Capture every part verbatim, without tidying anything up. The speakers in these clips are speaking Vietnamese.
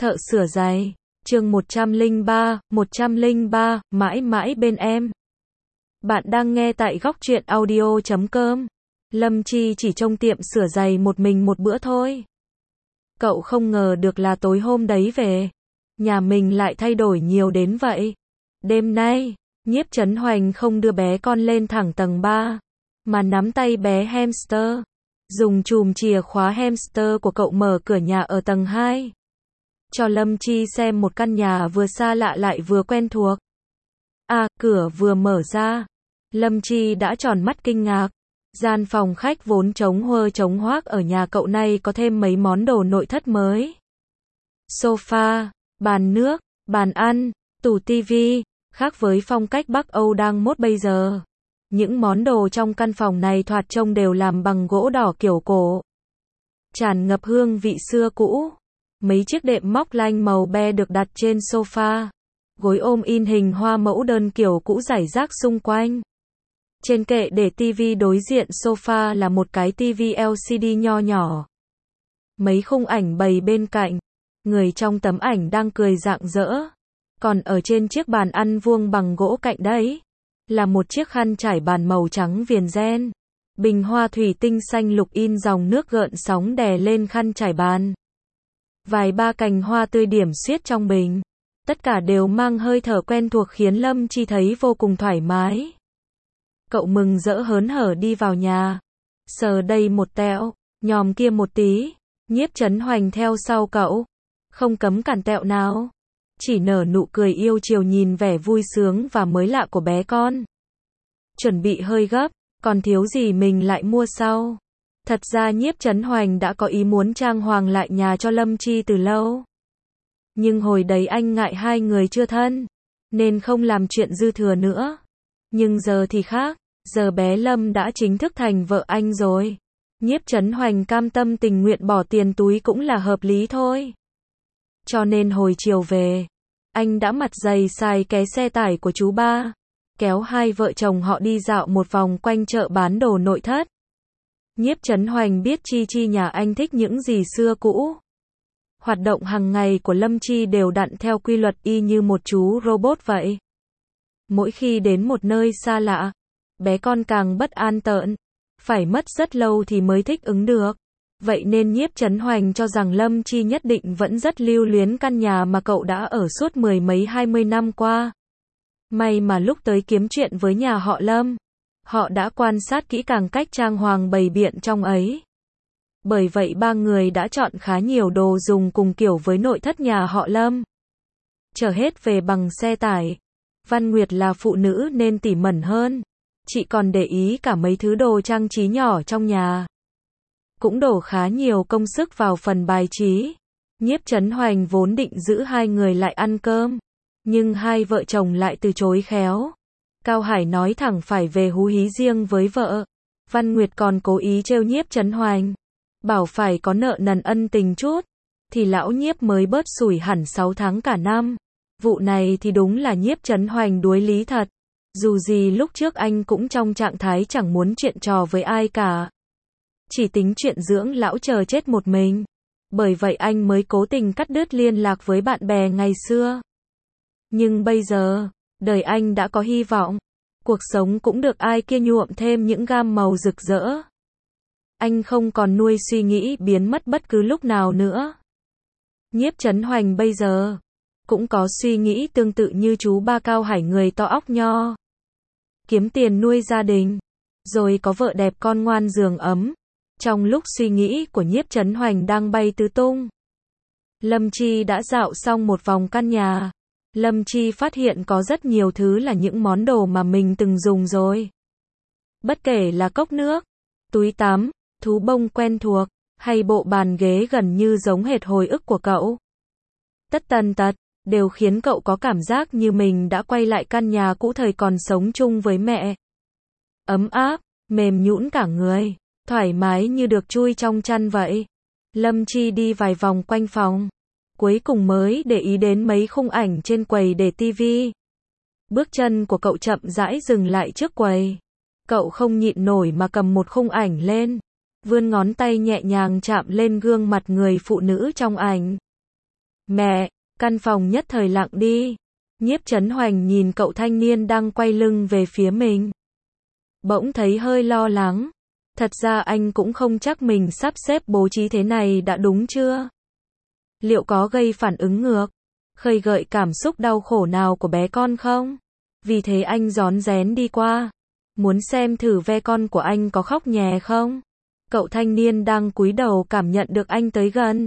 Thợ sửa giày, chương một trăm lẻ ba, một trăm lẻ ba, mãi mãi bên em. Bạn đang nghe tại góc truyện audio chấm com. Lâm Chi chỉ trông tiệm sửa giày một mình một bữa thôi. Cậu không ngờ được là tối hôm đấy về, nhà mình lại thay đổi nhiều đến vậy. Đêm nay, Nhiếp Chấn Hoành không đưa bé con lên thẳng tầng ba, mà nắm tay bé hamster, dùng chùm chìa khóa hamster của cậu mở cửa nhà ở tầng hai. Cho Lâm Chi xem một căn nhà vừa xa lạ lại vừa quen thuộc. À, cửa vừa mở ra, Lâm Chi đã tròn mắt kinh ngạc. Gian phòng khách vốn trống huơ trống hoác ở nhà cậu này có thêm mấy món đồ nội thất mới. Sofa, bàn nước, bàn ăn, tủ tivi, khác với phong cách Bắc Âu đang mốt bây giờ. Những món đồ trong căn phòng này thoạt trông đều làm bằng gỗ đỏ kiểu cổ, tràn ngập hương vị xưa cũ. Mấy chiếc đệm móc lanh màu be được đặt trên sofa. Gối ôm in hình hoa mẫu đơn kiểu cũ rải rác xung quanh. Trên kệ để tivi đối diện sofa là một cái tivi lờ xê đê nho nhỏ. Mấy khung ảnh bày bên cạnh. Người trong tấm ảnh đang cười rạng rỡ. Còn ở trên chiếc bàn ăn vuông bằng gỗ cạnh đấy, là một chiếc khăn trải bàn màu trắng viền ren. Bình hoa thủy tinh xanh lục in dòng nước gợn sóng đè lên khăn trải bàn. Vài ba cành hoa tươi điểm xuyết trong bình. Tất cả đều mang hơi thở quen thuộc khiến Lâm Chi thấy vô cùng thoải mái. Cậu mừng rỡ hớn hở đi vào nhà. Sờ đây một tẹo, nhòm kia một tí. Nhiếp Chấn Hoành theo sau cậu. Không cấm cản tẹo nào. Chỉ nở nụ cười yêu chiều nhìn vẻ vui sướng và mới lạ của bé con. Chuẩn bị hơi gấp, còn thiếu gì mình lại mua sau. Thật ra Nhiếp Chấn Hoành đã có ý muốn trang hoàng lại nhà cho Lâm Chi từ lâu. Nhưng hồi đấy anh ngại hai người chưa thân, nên không làm chuyện dư thừa nữa. Nhưng giờ thì khác, giờ bé Lâm đã chính thức thành vợ anh rồi. Nhiếp Chấn Hoành cam tâm tình nguyện bỏ tiền túi cũng là hợp lý thôi. Cho nên hồi chiều về, anh đã mặt dày xài cái xe tải của chú ba, kéo hai vợ chồng họ đi dạo một vòng quanh chợ bán đồ nội thất. Nhiếp Chấn Hoành biết Chi Chi nhà anh thích những gì xưa cũ. Hoạt động hàng ngày của Lâm Chi đều đặn theo quy luật y như một chú robot vậy. Mỗi khi đến một nơi xa lạ, bé con càng bất an tợn, phải mất rất lâu thì mới thích ứng được. Vậy nên Nhiếp Chấn Hoành cho rằng Lâm Chi nhất định vẫn rất lưu luyến căn nhà mà cậu đã ở suốt mười mấy hai mươi năm qua. May mà lúc tới kiếm chuyện với nhà họ Lâm, họ đã quan sát kỹ càng cách trang hoàng bày biện trong ấy. Bởi vậy ba người đã chọn khá nhiều đồ dùng cùng kiểu với nội thất nhà họ Lâm. Chở hết về bằng xe tải. Văn Nguyệt là phụ nữ nên tỉ mẩn hơn. Chị còn để ý cả mấy thứ đồ trang trí nhỏ trong nhà. Cũng đổ khá nhiều công sức vào phần bài trí. Nhiếp Chấn Hoành vốn định giữ hai người lại ăn cơm, nhưng hai vợ chồng lại từ chối khéo. Cao Hải nói thẳng phải về hú hí riêng với vợ. Văn Nguyệt còn cố ý trêu Nhiếp Chấn Hoành, bảo phải có nợ nần ân tình chút, thì lão Nhiếp mới bớt sủi hẳn sáu tháng cả năm. Vụ này thì đúng là Nhiếp Chấn Hoành đuối lý thật. Dù gì lúc trước anh cũng trong trạng thái chẳng muốn chuyện trò với ai cả, chỉ tính chuyện dưỡng lão chờ chết một mình. Bởi vậy anh mới cố tình cắt đứt liên lạc với bạn bè ngày xưa. Nhưng bây giờ, đời anh đã có hy vọng. Cuộc sống cũng được ai kia nhuộm thêm những gam màu rực rỡ. Anh không còn nuôi suy nghĩ biến mất bất cứ lúc nào nữa. Nhiếp Chấn Hoành bây giờ cũng có suy nghĩ tương tự như chú ba Cao Hải người to óc nho. Kiếm tiền nuôi gia đình, rồi có vợ đẹp con ngoan giường ấm. Trong lúc suy nghĩ của Nhiếp Chấn Hoành đang bay tứ tung, Lâm Chi đã dạo xong một vòng căn nhà. Lâm Chi phát hiện có rất nhiều thứ là những món đồ mà mình từng dùng rồi. Bất kể là cốc nước, túi tắm, thú bông quen thuộc, hay bộ bàn ghế gần như giống hệt hồi ức của cậu. Tất tần tật, đều khiến cậu có cảm giác như mình đã quay lại căn nhà cũ thời còn sống chung với mẹ. Ấm áp, mềm nhũn cả người, thoải mái như được chui trong chăn vậy. Lâm Chi đi vài vòng quanh phòng, cuối cùng mới để ý đến mấy khung ảnh trên quầy để tivi. Bước chân của cậu chậm rãi dừng lại trước quầy. Cậu không nhịn nổi mà cầm một khung ảnh lên, vươn ngón tay nhẹ nhàng chạm lên gương mặt người phụ nữ trong ảnh. Mẹ, căn phòng nhất thời lặng đi. Nhiếp Chấn Hoành nhìn cậu thanh niên đang quay lưng về phía mình. Bỗng thấy hơi lo lắng. Thật ra anh cũng không chắc mình sắp xếp bố trí thế này đã đúng chưa. Liệu có gây phản ứng ngược, khơi gợi cảm xúc đau khổ nào của bé con không? Vì thế anh rón rén đi qua, muốn xem thử ve con của anh có khóc nhè không. Cậu thanh niên đang cúi đầu cảm nhận được anh tới gần.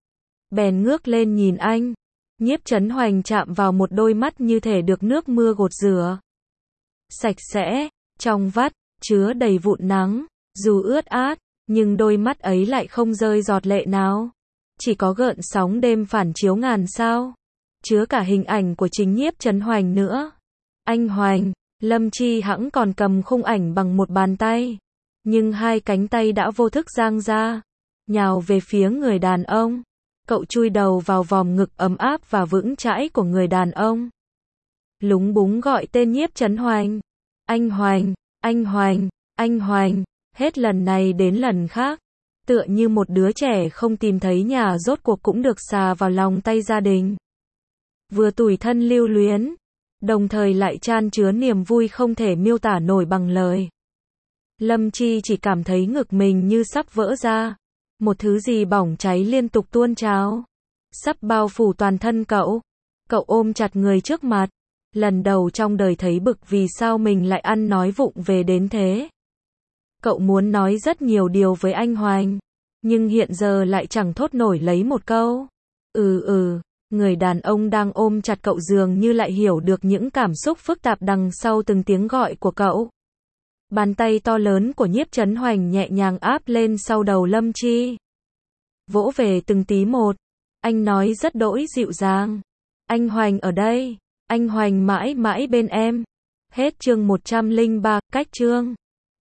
Bèn ngước lên nhìn anh. Nhiếp Chấn Hoành chạm vào một đôi mắt như thể được nước mưa gột rửa. Sạch sẽ, trong vắt, chứa đầy vụn nắng. Dù ướt át, nhưng đôi mắt ấy lại không rơi giọt lệ nào. Chỉ có gợn sóng đêm phản chiếu ngàn sao. Chứa cả hình ảnh của chính Nhiếp Chấn Hoành nữa. Anh Hoành, Lâm Chi hẵng còn cầm khung ảnh bằng một bàn tay. Nhưng hai cánh tay đã vô thức giang ra. Nhào về phía người đàn ông. Cậu chui đầu vào vòng ngực ấm áp và vững chãi của người đàn ông. Lúng búng gọi tên Nhiếp Chấn Hoành. Anh Hoành, anh Hoành, anh Hoành. Hết lần này đến lần khác. Tựa như một đứa trẻ không tìm thấy nhà rốt cuộc cũng được xà vào lòng tay gia đình. Vừa tủi thân lưu luyến, đồng thời lại chan chứa niềm vui không thể miêu tả nổi bằng lời. Lâm Chi chỉ cảm thấy ngực mình như sắp vỡ ra. Một thứ gì bỏng cháy liên tục tuôn trào. Sắp bao phủ toàn thân cậu. Cậu ôm chặt người trước mặt. Lần đầu trong đời thấy bực vì sao mình lại ăn nói vụng về đến thế. Cậu muốn nói rất nhiều điều với anh Hoành. Nhưng hiện giờ lại chẳng thốt nổi lấy một câu. Ừ ừ, người đàn ông đang ôm chặt cậu dường như lại hiểu được những cảm xúc phức tạp đằng sau từng tiếng gọi của cậu. Bàn tay to lớn của Nhiếp Chấn Hoành nhẹ nhàng áp lên sau đầu Lâm Chi. Vỗ về từng tí một. Anh nói rất đỗi dịu dàng. Anh Hoành ở đây. Anh Hoành mãi mãi bên em. Hết chương một trăm lẻ ba, cách chương.